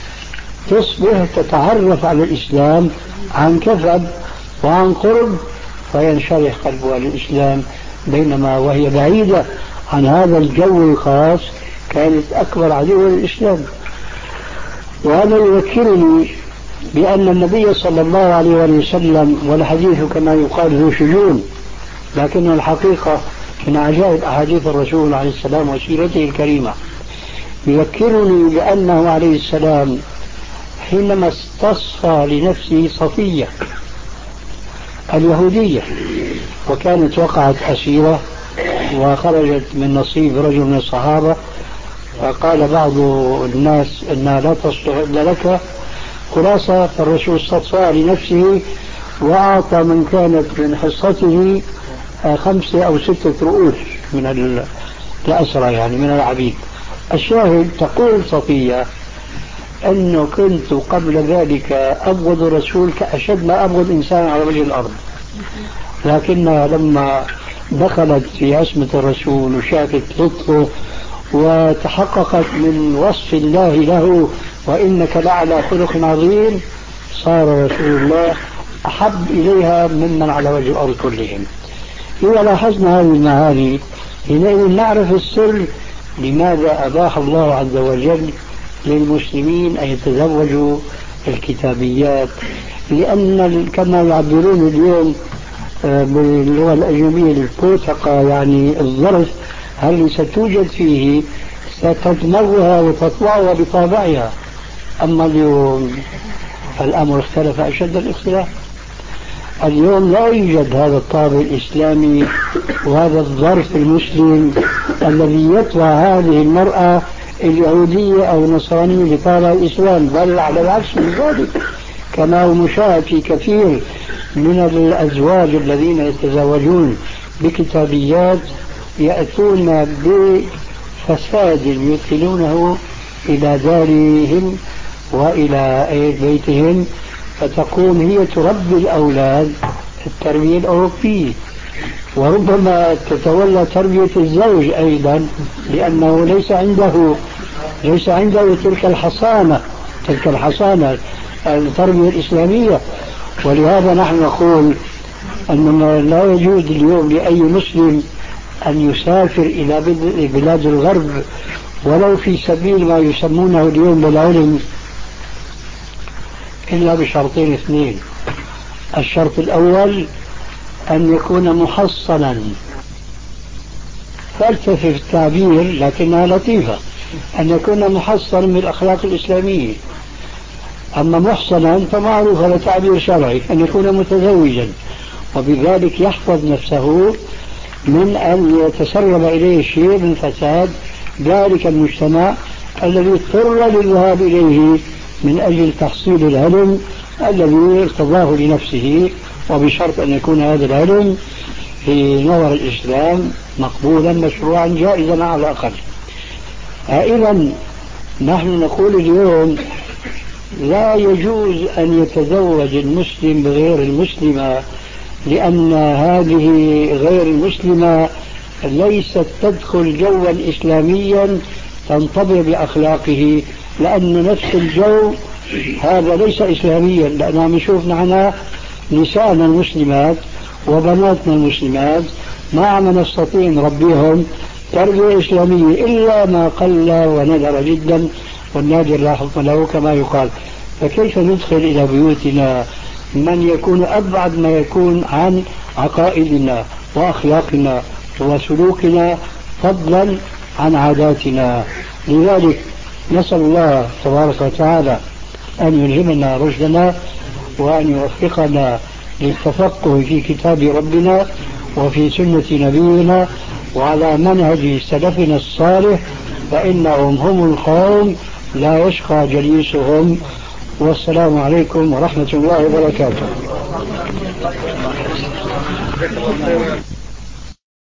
C: تصبح تتعرف على الإسلام عن كثب وعن قرب، فينشرح قلبها للإسلام، بينما وهي بعيدة عن هذا الجو الخاص كانت أكبر عدو للإسلام. وهذا يذكرني بأن النبي صلى الله عليه وسلم، والحديث كما يقال ذو شجون، لكن الحقيقة من عجائب أحاديث الرسول عليه السلام وسيرته الكريمة، يذكرني بأنه عليه السلام حينما استصفى لنفسه صفية اليهودية، وكانت وقعت أسيرة وخرجت من نصيب رجل من الصحابة، فقال بعض الناس أنها لا تصلح إلا لك، خلاصة فالرسول استصفى لنفسه وأعطى من كانت من حصته خمسة أو ستة رؤوس من الأسرى، يعني من العبيد. الشاهد تقول صفية أنه كنت قبل ذلك أبغض الرسول كأشد ما أبغض إنسان على وجه الأرض، لكنها لما دخلت في عصمة الرسول وشافت لطفه وتحققت من وصف الله له وإنك لعلى خلق عظيم، صار رسول الله أحب إليها ممن على وجه الأرض كلهم. إذا لاحظنا هذه المعاني حينئذ نعرف السر لماذا أباح الله عز وجل للمسلمين أن يتزوجوا الكتابيات، لأن كما يعبرون اليوم باللغة الأجنبية البوتقة، يعني الظرف هل ستوجد فيه ستدمغها وتطلعها بطابعها. أما اليوم الأمر اختلف أشد الاختلاف. اليوم لا يوجد هذا الطابع الإسلامي وهذا الظرف المسلم الذي يطلع هذه المرأة اليهودية أو النصرانية بطابع الإسلام، بل على العكس من ذلك، كما هو مشاهد في كثير من الأزواج الذين يتزوجون بكتابيات يأتون بفساد يدخلونه إلى دارهم وإلى بيتهم، فتقوم هي تربي الأولاد التربية الأوروبية، وربما تتولى تربية الزوج أيضا، لأنه ليس عنده ليس عنده تلك الحصانة تلك الحصانة التربية الإسلامية. ولهذا نحن نقول أنه لا يجوز اليوم لأي مسلم أن يسافر إلى بلاد الغرب ولو في سبيل ما يسمونه اليوم بالعلم، إلا بشرطين اثنين. الشرط الأول أن يكون محصنا، فلسفة التعبير لكنها لطيفة، أن يكون محصنا بالأخلاق الإسلامية. أما محصنا فمعروف هذا تعبير شرعي، أن يكون متزوجا، وبذلك يحفظ نفسه من أن يتسرب إليه شيء من فساد ذلك المجتمع الذي اضطر للذهاب إليه من أجل تحصيل العلم الذي ارتضاه لنفسه، وبشرط أن يكون هذا العلم في نظر الإسلام مقبولا مشروعا جائزا على الأقل. إذن نحن نقول اليوم لا يجوز أن يتزوج المسلم بغير المسلمة، لأن هذه غير المسلمة ليست تدخل جوا إسلاميا تنطبع بأخلاقه، لأن نفس الجو هذا ليس إسلاميا. لأننا نشوف نحن نساءنا المسلمات وبناتنا المسلمات ما عم نستطيع نربيهم تربية إسلامية إلا ما قل وندر جدا، والنادر لا حكم له كما يقال. فكيف ندخل إلى بيوتنا من يكون أبعد ما يكون عن عقائدنا وأخلاقنا وسلوكنا فضلا عن عاداتنا؟ لذلك نسأل الله تبارك وتعالى أن يلهمنا رشدنا وأن يوفقنا للتفقه في كتاب ربنا وفي سنة نبينا وعلى منهج سلفنا الصالح، فإنهم هم القوم لا يشقى جليسهم. والسلام عليكم ورحمة الله وبركاته.